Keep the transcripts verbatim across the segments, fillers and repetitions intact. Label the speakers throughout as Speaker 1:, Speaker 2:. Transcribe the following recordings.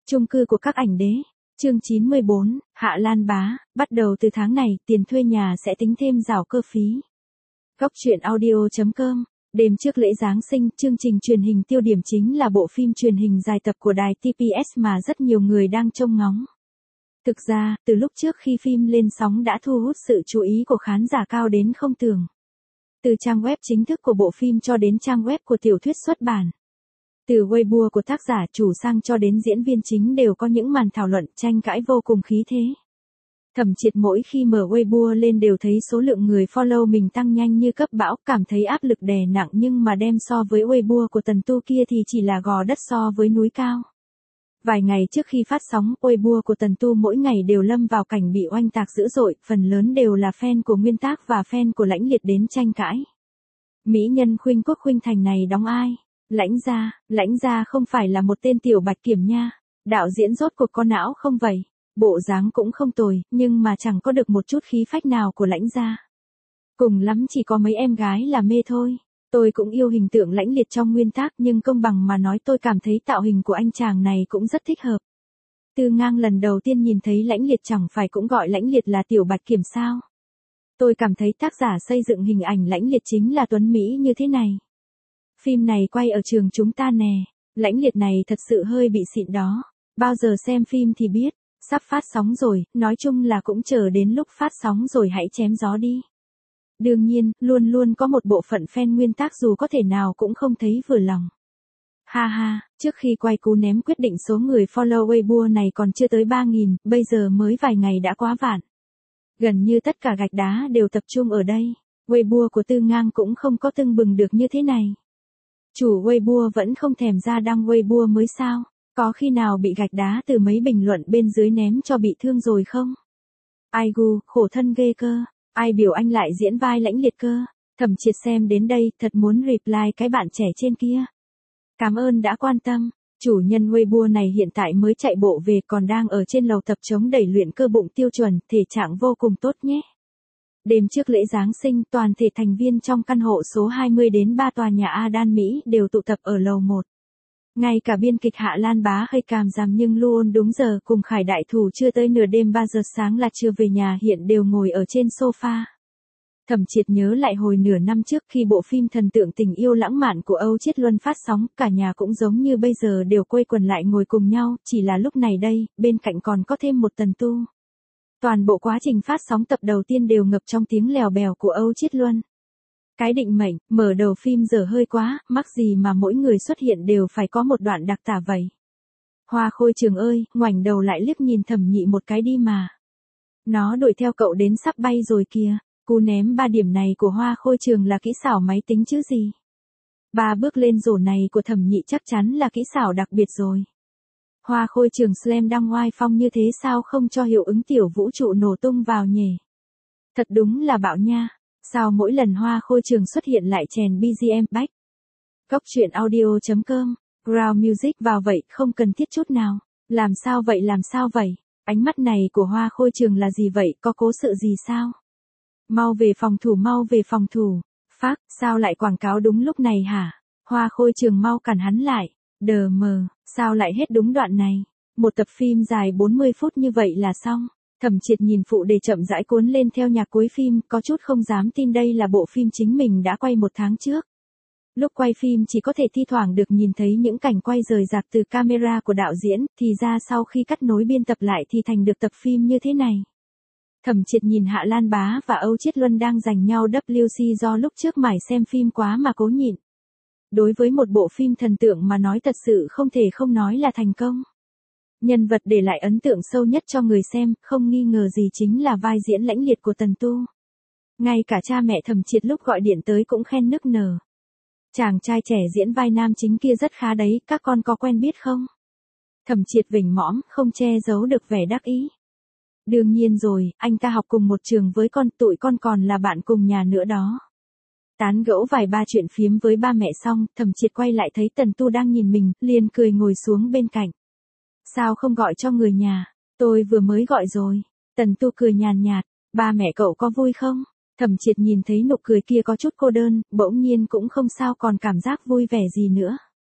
Speaker 1: Chung cư của các ảnh đế. Chương chín mươi bốn, Hạ Lan Bá, bắt đầu từ tháng này, tiền thuê nhà sẽ tính thêm rào cơ phí. Góc truyện audio chấm com. Đêm trước lễ Giáng sinh, chương trình truyền hình tiêu điểm chính là bộ phim truyền hình dài tập của đài tê pê ét mà rất nhiều người đang trông ngóng. Thực ra, từ lúc trước khi phim lên sóng đã thu hút sự chú ý của khán giả cao đến không tưởng. Từ trang web chính thức của bộ phim cho đến trang web của tiểu thuyết xuất bản. Từ Weibo của tác giả chủ sang cho đến diễn viên chính đều có những màn thảo luận tranh cãi vô cùng khí thế. Thẩm Triệt mỗi khi mở Weibo lên đều thấy số lượng người follow mình tăng nhanh như cấp bão, cảm thấy áp lực đè nặng nhưng mà đem so với Weibo của Tần Tu kia thì chỉ là gò đất so với núi cao. Vài ngày trước khi phát sóng, Weibo của Tần Tu mỗi ngày đều lâm vào cảnh bị oanh tạc dữ dội, phần lớn đều là fan của Nguyên Tác và fan của Lãnh Liệt đến tranh cãi. Mỹ nhân Khuynh Quốc Khuynh Thành này đóng ai? Lãnh Gia, Lãnh Gia không phải là một tên tiểu bạch kiểm nha. Đạo diễn rốt cuộc có não không vậy? Bộ dáng cũng không tồi, nhưng mà chẳng có được một chút khí phách nào của Lãnh Gia. Cùng lắm chỉ có mấy em gái là mê thôi. Tôi cũng yêu hình tượng Lãnh Liệt trong Nguyên Tác nhưng công bằng mà nói tôi cảm thấy tạo hình của anh chàng này cũng rất thích hợp. Tư Ngang lần đầu tiên nhìn thấy Lãnh Liệt chẳng phải cũng gọi Lãnh Liệt là tiểu bạch kiểm sao? Tôi cảm thấy tác giả xây dựng hình ảnh Lãnh Liệt chính là tuấn Mỹ như thế này. Phim này quay ở trường chúng ta nè, Lãnh Liệt này thật sự hơi bị xịn đó. Bao giờ xem phim thì biết, sắp phát sóng rồi, nói chung là cũng chờ đến lúc phát sóng rồi hãy chém gió đi. Đương nhiên, luôn luôn có một bộ phận fan Nguyên Tác dù có thể nào cũng không thấy vừa lòng. Ha ha, trước khi quay cú ném quyết định số người follow Weibo này còn chưa tới ba nghìn, bây giờ mới vài ngày đã quá vạn. Gần như tất cả gạch đá đều tập trung ở đây, Weibo của Tư Ngang cũng không có tưng bừng được như thế này. Chủ Weibo vẫn không thèm ra đăng Weibo mới sao, có khi nào bị gạch đá từ mấy bình luận bên dưới ném cho bị thương rồi không? Ai gu, khổ thân ghê cơ, ai biểu anh lại diễn vai Lãnh Liệt cơ, Thẩm Triệt xem đến đây thật muốn reply cái bạn trẻ trên kia. Cảm ơn đã quan tâm, chủ nhân Weibo này hiện tại mới chạy bộ về còn đang ở trên lầu tập chống đẩy luyện cơ bụng tiêu chuẩn, thể trạng vô cùng tốt nhé. Đêm trước lễ Giáng sinh, toàn thể thành viên trong căn hộ số hai mươi đến ba tòa nhà A Đan Mỹ đều tụ tập ở lầu một. Ngay cả biên kịch Hạ Lan Bá hơi cảm giảm nhưng luôn đúng giờ cùng Khải Đại Thủ chưa tới nửa đêm ba giờ sáng là chưa về nhà hiện đều ngồi ở trên sofa. Thẩm Triệt nhớ lại hồi nửa năm trước khi bộ phim Thần Tượng Tình Yêu Lãng Mạn của Âu Chiết Luân phát sóng, cả nhà cũng giống như bây giờ đều quây quần lại ngồi cùng nhau, chỉ là lúc này đây, bên cạnh còn có thêm một Tần Tu. Toàn bộ quá trình phát sóng tập đầu tiên đều ngập trong tiếng lèo bèo của Âu Chiết Luân. Cái định mệnh, mở đầu phim giờ hơi quá, mắc gì mà mỗi người xuất hiện đều phải có một đoạn đặc tả vậy. Hoa Khôi Trường ơi, ngoảnh đầu lại liếc nhìn Thẩm Nhị một cái đi mà. Nó đuổi theo cậu đến sắp bay rồi kìa, cú ném ba điểm này của Hoa Khôi Trường là kỹ xảo máy tính chứ gì. Ba bước lên rổ này của Thẩm Nhị chắc chắn là kỹ xảo đặc biệt rồi. Hoa Khôi Trường slam đang oai phong như thế sao không cho hiệu ứng tiểu vũ trụ nổ tung vào nhỉ? Thật đúng là bạo nha, sao mỗi lần Hoa Khôi Trường xuất hiện lại chèn bê giê em back? Góc truyện audio chấm com, ground music vào vậy không cần thiết chút nào, làm sao vậy làm sao vậy, ánh mắt này của Hoa Khôi Trường là gì vậy, có cố sự gì sao? Mau về phòng thủ mau về phòng thủ, phác, sao lại quảng cáo đúng lúc này hả? Hoa Khôi Trường mau cản hắn lại, đờ mờ. Sao lại hết đúng đoạn này? Một tập phim dài bốn mươi phút như vậy là xong. Thẩm Triệt nhìn phụ đề chậm rãi cuốn lên theo nhạc cuối phim, có chút không dám tin đây là bộ phim chính mình đã quay một tháng trước. Lúc quay phim chỉ có thể thi thoảng được nhìn thấy những cảnh quay rời rạc từ camera của đạo diễn, thì ra sau khi cắt nối biên tập lại thì thành được tập phim như thế này. Thẩm Triệt nhìn Hạ Lan Bá và Âu Chiết Luân đang giành nhau vê xê do lúc trước mải xem phim quá mà cố nhịn. Đối với một bộ phim thần tượng mà nói thật sự không thể không nói là thành công. Nhân vật để lại ấn tượng sâu nhất cho người xem, không nghi ngờ gì chính là vai diễn Lãnh Liệt của Tần Tu. Ngay cả cha mẹ Thẩm Triệt lúc gọi điện tới cũng khen nức nở. Chàng trai trẻ diễn vai nam chính kia rất khá đấy, các con có quen biết không? Thẩm Triệt vểnh mõm, không che giấu được vẻ đắc ý. Đương nhiên rồi, anh ta học cùng một trường với con, tụi con còn là bạn cùng nhà nữa đó. Tán gẫu vài ba chuyện phiếm với ba mẹ xong, Thẩm Triệt quay lại thấy Tần Tu đang nhìn mình, liền cười ngồi xuống bên cạnh. Sao không gọi cho người nhà? Tôi vừa mới gọi rồi. Tần Tu cười nhàn nhạt, ba mẹ cậu có vui không? Thẩm Triệt nhìn thấy nụ cười kia có chút cô đơn, bỗng nhiên cũng không sao còn cảm giác vui vẻ gì nữa.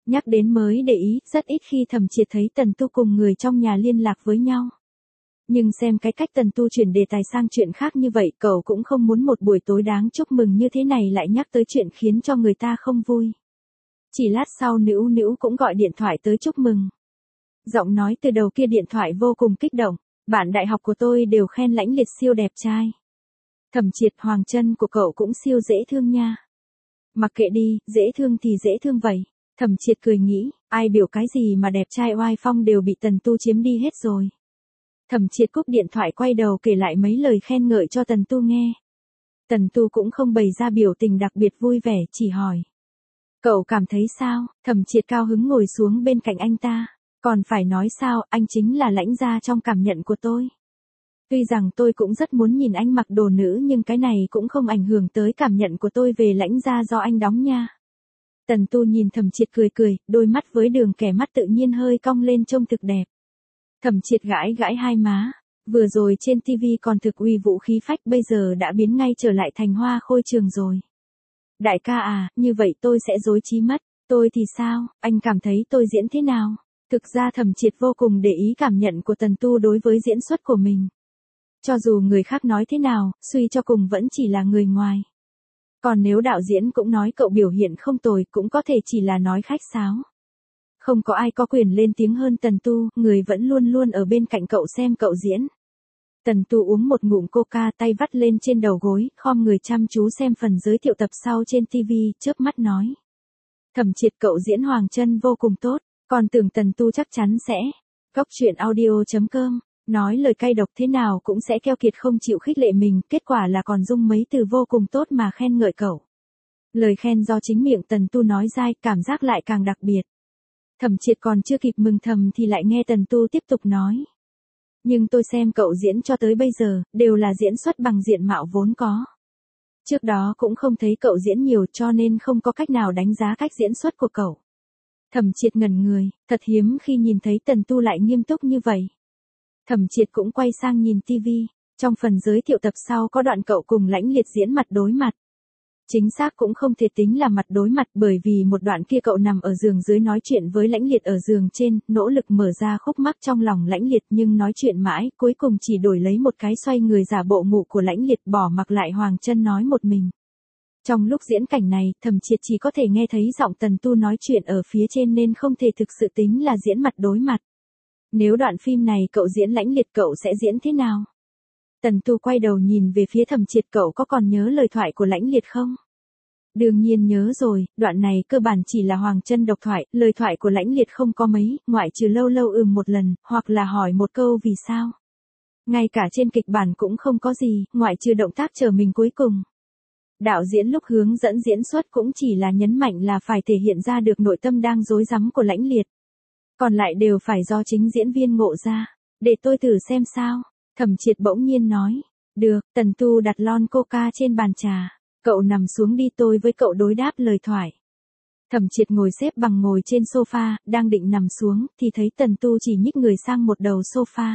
Speaker 1: Nhắc đến mới để ý, rất ít khi Thẩm Triệt thấy Tần Tu cùng người trong nhà liên lạc với nhau. Nhưng xem cái cách Tần Tu chuyển đề tài sang chuyện khác như vậy, cậu cũng không muốn một buổi tối đáng chúc mừng như thế này lại nhắc tới chuyện khiến cho người ta không vui. Chỉ lát sau Nữu Nữu cũng gọi điện thoại tới chúc mừng. Giọng nói từ đầu kia điện thoại vô cùng kích động, bạn đại học của tôi đều khen Lãnh Liệt siêu đẹp trai. Thẩm Triệt, Hoàng chân của cậu cũng siêu dễ thương nha. Mặc kệ đi, dễ thương thì dễ thương vậy. Thẩm Triệt cười nghĩ, ai biểu cái gì mà đẹp trai oai phong đều bị Tần Tu chiếm đi hết rồi. Thẩm Triệt cúp điện thoại quay đầu kể lại mấy lời khen ngợi cho Tần Tu nghe. Tần Tu cũng không bày ra biểu tình đặc biệt vui vẻ, chỉ hỏi. Cậu cảm thấy sao? Thẩm Triệt cao hứng ngồi xuống bên cạnh anh ta. Còn phải nói sao, anh chính là Lãnh gia trong cảm nhận của tôi. Tuy rằng tôi cũng rất muốn nhìn anh mặc đồ nữ nhưng cái này cũng không ảnh hưởng tới cảm nhận của tôi về Lãnh gia do anh đóng nha. Tần Tu nhìn Thẩm Triệt cười cười, đôi mắt với đường kẻ mắt tự nhiên hơi cong lên trông thực đẹp. Thẩm Triệt gãi gãi hai má, vừa rồi trên tivi còn thực uy vũ khí phách bây giờ đã biến ngay trở lại thành hoa khôi trường rồi. Đại ca à, như vậy tôi sẽ dối trí mất, tôi thì sao, anh cảm thấy tôi diễn thế nào? Thực ra Thẩm Triệt vô cùng để ý cảm nhận của Tần Tu đối với diễn xuất của mình. Cho dù người khác nói thế nào, suy cho cùng vẫn chỉ là người ngoài. Còn nếu đạo diễn cũng nói cậu biểu hiện không tồi cũng có thể chỉ là nói khách sáo. Không có ai có quyền lên tiếng hơn Tần Tu, người vẫn luôn luôn ở bên cạnh cậu xem cậu diễn. Tần Tu uống một ngụm coca, tay vắt lên trên đầu gối, khom người chăm chú xem phần giới thiệu tập sau trên tivi, chớp mắt nói. Thẩm Triệt, cậu diễn Hoàng chân vô cùng tốt, còn tưởng Tần Tu chắc chắn sẽ. Góc truyện audio chấm com, nói lời cay độc thế nào cũng sẽ keo kiệt không chịu khích lệ mình, kết quả là còn dung mấy từ vô cùng tốt mà khen ngợi cậu. Lời khen do chính miệng Tần Tu nói ra, cảm giác lại càng đặc biệt. Thẩm Triệt còn chưa kịp mừng thầm thì lại nghe Tần Tu tiếp tục nói. Nhưng tôi xem cậu diễn cho tới bây giờ, đều là diễn xuất bằng diện mạo vốn có. Trước đó cũng không thấy cậu diễn nhiều cho nên không có cách nào đánh giá cách diễn xuất của cậu. Thẩm Triệt ngẩn người, thật hiếm khi nhìn thấy Tần Tu lại nghiêm túc như vậy. Thẩm Triệt cũng quay sang nhìn tivi, trong phần giới thiệu tập sau có đoạn cậu cùng Lãnh Liệt diễn mặt đối mặt. Chính xác cũng không thể tính là mặt đối mặt bởi vì một đoạn kia cậu nằm ở giường dưới nói chuyện với Lãnh Liệt ở giường trên, nỗ lực mở ra khúc mắc trong lòng Lãnh Liệt nhưng nói chuyện mãi, cuối cùng chỉ đổi lấy một cái xoay người giả bộ ngủ của Lãnh Liệt bỏ mặc lại Hoàng chân nói một mình. Trong lúc diễn cảnh này, Thẩm Triệt chỉ có thể nghe thấy giọng Tần Tu nói chuyện ở phía trên nên không thể thực sự tính là diễn mặt đối mặt. Nếu đoạn phim này cậu diễn Lãnh Liệt cậu sẽ diễn thế nào? Tần Tu quay đầu nhìn về phía Thẩm Triệt, cậu có còn nhớ lời thoại của Lãnh Liệt không? Đương nhiên nhớ rồi, đoạn này cơ bản chỉ là Hoàng chân độc thoại, lời thoại của Lãnh Liệt không có mấy, ngoại trừ lâu lâu ừm một lần, hoặc là hỏi một câu vì sao. Ngay cả trên kịch bản cũng không có gì, ngoại trừ động tác chờ mình cuối cùng. Đạo diễn lúc hướng dẫn diễn xuất cũng chỉ là nhấn mạnh là phải thể hiện ra được nội tâm đang rối rắm của Lãnh Liệt. Còn lại đều phải do chính diễn viên ngộ ra. Để tôi thử xem sao. Thẩm Triệt bỗng nhiên nói. Được, Tần Tu đặt lon coca trên bàn trà. Cậu nằm xuống đi, tôi với cậu đối đáp lời thoại. Thẩm Triệt ngồi xếp bằng ngồi trên sofa, đang định nằm xuống, thì thấy Tần Tu chỉ nhích người sang một đầu sofa.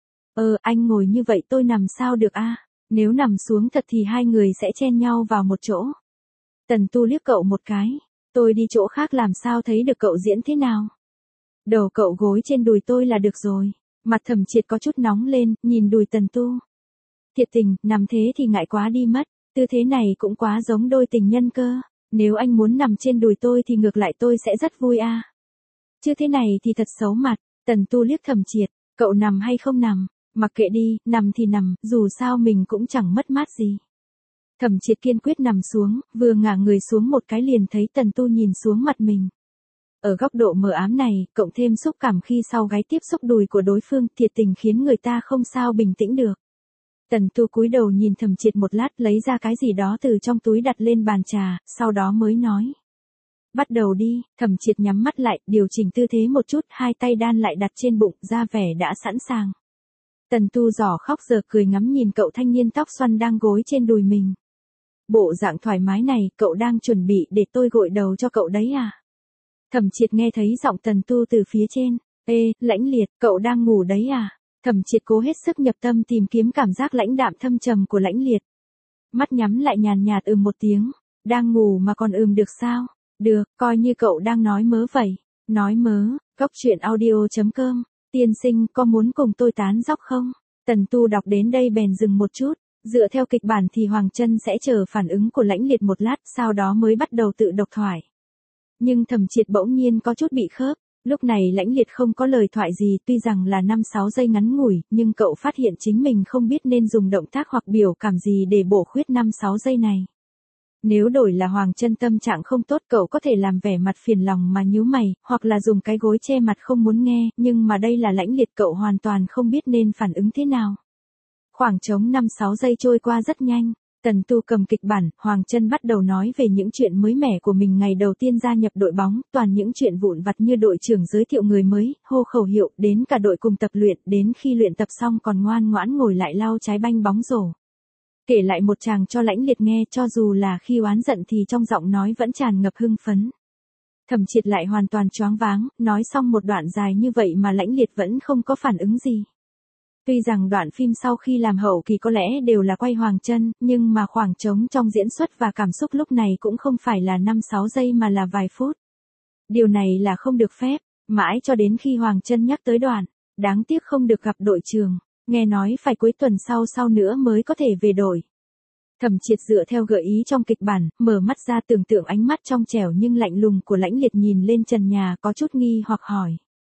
Speaker 1: Ờ, anh ngồi như vậy tôi nằm sao được a? Nếu nằm xuống thật thì hai người sẽ chen nhau vào một chỗ. Tần Tu liếc cậu một cái. Tôi đi chỗ khác làm sao thấy được cậu diễn thế nào? Đầu cậu gối trên đùi tôi là được rồi. Mặt Thẩm Triệt có chút nóng lên, nhìn đùi Tần Tu. Thiệt tình, nằm thế thì ngại quá đi mất. Tư thế này cũng quá giống đôi tình nhân cơ. Nếu anh muốn nằm trên đùi tôi thì ngược lại tôi sẽ rất vui a. Chứ thế này thì thật xấu mặt. Tần Tu liếc Thẩm Triệt. Cậu nằm hay không nằm? Mặc kệ đi, nằm thì nằm, dù sao mình cũng chẳng mất mát gì. Thẩm Triệt kiên quyết nằm xuống, vừa ngả người xuống một cái liền thấy Tần Tu nhìn xuống mặt mình. Ở góc độ mờ ám này, cộng thêm xúc cảm khi sau gáy tiếp xúc đùi của đối phương, thiệt tình khiến người ta không sao bình tĩnh được. Tần Tu cúi đầu nhìn Thẩm Triệt một lát, lấy ra cái gì đó từ trong túi đặt lên bàn trà, sau đó mới nói. Bắt đầu đi. Thẩm Triệt nhắm mắt lại, điều chỉnh tư thế một chút, hai tay đan lại đặt trên bụng, ra vẻ đã sẵn sàng. Tần Tu giỏ khóc giờ cười ngắm nhìn cậu thanh niên tóc xoăn đang gối trên đùi mình. Bộ dạng thoải mái này, cậu đang chuẩn bị để tôi gội đầu cho cậu đấy à? Thẩm Triệt nghe thấy giọng Tần Tu từ phía trên. Ê, Lãnh Liệt, cậu đang ngủ đấy à? Thẩm Triệt cố hết sức nhập tâm tìm kiếm cảm giác lãnh đạm thâm trầm của Lãnh Liệt. Mắt nhắm lại nhàn nhạt ừm một tiếng. Đang ngủ mà còn ừm được sao? Được, coi như cậu đang nói mớ vậy. Nói mớ, Cốc truyện audio chấm com. Tiên sinh có muốn cùng tôi tán dóc không? Tần Tu đọc đến đây bèn dừng một chút. Dựa theo kịch bản thì Hoàng Chân sẽ chờ phản ứng của Lãnh Liệt một lát, sau đó mới bắt đầu tự độc thoại. Nhưng Thẩm Triệt bỗng nhiên có chút bị khớp. Lúc này Lãnh Liệt không có lời thoại gì, tuy rằng là năm sáu giây ngắn ngủi, nhưng cậu phát hiện chính mình không biết nên dùng động tác hoặc biểu cảm gì để bổ khuyết năm sáu giây này. Nếu đổi là Hoàng Chân tâm trạng không tốt, cậu có thể làm vẻ mặt phiền lòng mà nhíu mày, hoặc là dùng cái gối che mặt không muốn nghe, nhưng mà đây là Lãnh Liệt, cậu hoàn toàn không biết nên phản ứng thế nào. Khoảng trống năm sáu giây trôi qua rất nhanh. Tần Tu cầm kịch bản, Hoàng Chân bắt đầu nói về những chuyện mới mẻ của mình ngày đầu tiên gia nhập đội bóng, toàn những chuyện vụn vặt như đội trưởng giới thiệu người mới, hô khẩu hiệu, đến cả đội cùng tập luyện, đến khi luyện tập xong còn ngoan ngoãn ngồi lại lau trái banh bóng rổ. Kể lại một tràng cho Lãnh Liệt nghe, cho dù là khi oán giận thì trong giọng nói vẫn tràn ngập hưng phấn. Thẩm Triệt lại hoàn toàn choáng váng, nói xong một đoạn dài như vậy mà Lãnh Liệt vẫn không có phản ứng gì. Tuy rằng đoạn phim sau khi làm hậu kỳ có lẽ đều là quay Hoàng Chân, nhưng mà khoảng trống trong diễn xuất và cảm xúc lúc này cũng không phải là năm sáu giây mà là vài phút. Điều này là không được phép, mãi cho đến khi Hoàng Chân nhắc tới đoạn, đáng tiếc không được gặp đội trưởng, nghe nói phải cuối tuần sau sau nữa mới có thể về đội. Thẩm Triệt dựa theo gợi ý trong kịch bản, mở mắt ra tưởng tượng ánh mắt trong trẻo nhưng lạnh lùng của Lãnh Liệt nhìn lên trần nhà, có chút nghi hoặc hỏi.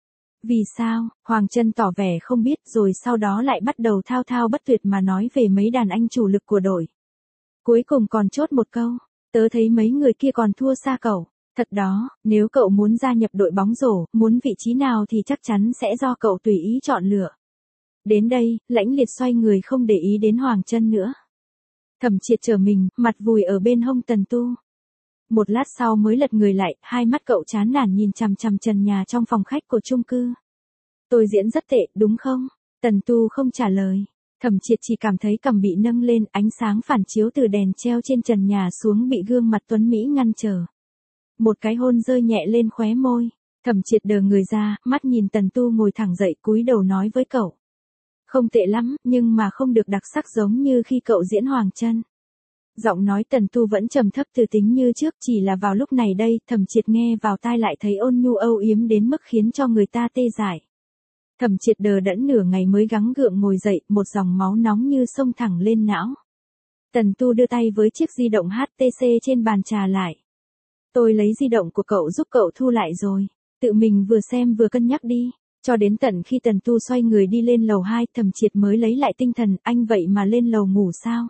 Speaker 1: Vì sao? Hoàng Chân tỏ vẻ không biết, rồi sau đó lại bắt đầu thao thao bất tuyệt mà nói về mấy đàn anh chủ lực của đội. Cuối cùng còn chốt một câu, tớ thấy mấy người kia còn thua xa cậu. Thật đó, nếu cậu muốn gia nhập đội bóng rổ, muốn vị trí nào thì chắc chắn sẽ do cậu tùy ý chọn lựa. Đến đây, Lãnh Liệt xoay người không để ý đến Hoàng Chân nữa. Thẩm Triệt trở mình, mặt vùi ở bên hông Tần Tu. Một lát sau mới lật người lại, hai mắt cậu chán nản nhìn chằm chằm trần nhà trong phòng khách của chung cư. Tôi diễn rất tệ, đúng không? Tần Tu không trả lời. Thẩm Triệt chỉ cảm thấy cằm bị nâng lên, ánh sáng phản chiếu từ đèn treo trên trần nhà xuống bị gương mặt tuấn Mỹ ngăn trở. Một cái hôn rơi nhẹ lên khóe môi. Thẩm Triệt đờ người ra, mắt nhìn Tần Tu ngồi thẳng dậy, cúi đầu nói với cậu. Không tệ lắm, nhưng mà không được đặc sắc giống như khi cậu diễn Hoàng Chân. Giọng nói Tần Tu vẫn trầm thấp từ tính như trước, chỉ là vào lúc này đây, Thẩm Triệt nghe vào tai lại thấy ôn nhu âu yếm đến mức khiến cho người ta tê dại. Thẩm Triệt đờ đẫn nửa ngày mới gắng gượng ngồi dậy, một dòng máu nóng như xông thẳng lên não. Tần Tu đưa tay với chiếc di động hát tê xê trên bàn trà lại. Tôi lấy di động của cậu giúp cậu thu lại rồi. Tự mình vừa xem vừa cân nhắc đi. Cho đến tận khi Tần Tu xoay người đi lên lầu hai, Thẩm Triệt mới lấy lại tinh thần, anh vậy mà lên lầu ngủ sao?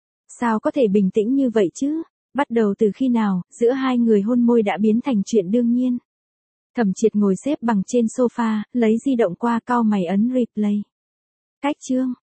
Speaker 1: Sao có thể bình tĩnh như vậy chứ? Bắt đầu từ khi nào, giữa hai người hôn môi đã biến thành chuyện đương nhiên. Thẩm Triệt ngồi xếp bằng trên sofa, lấy di động qua, cau mày ấn replay. Cách chương.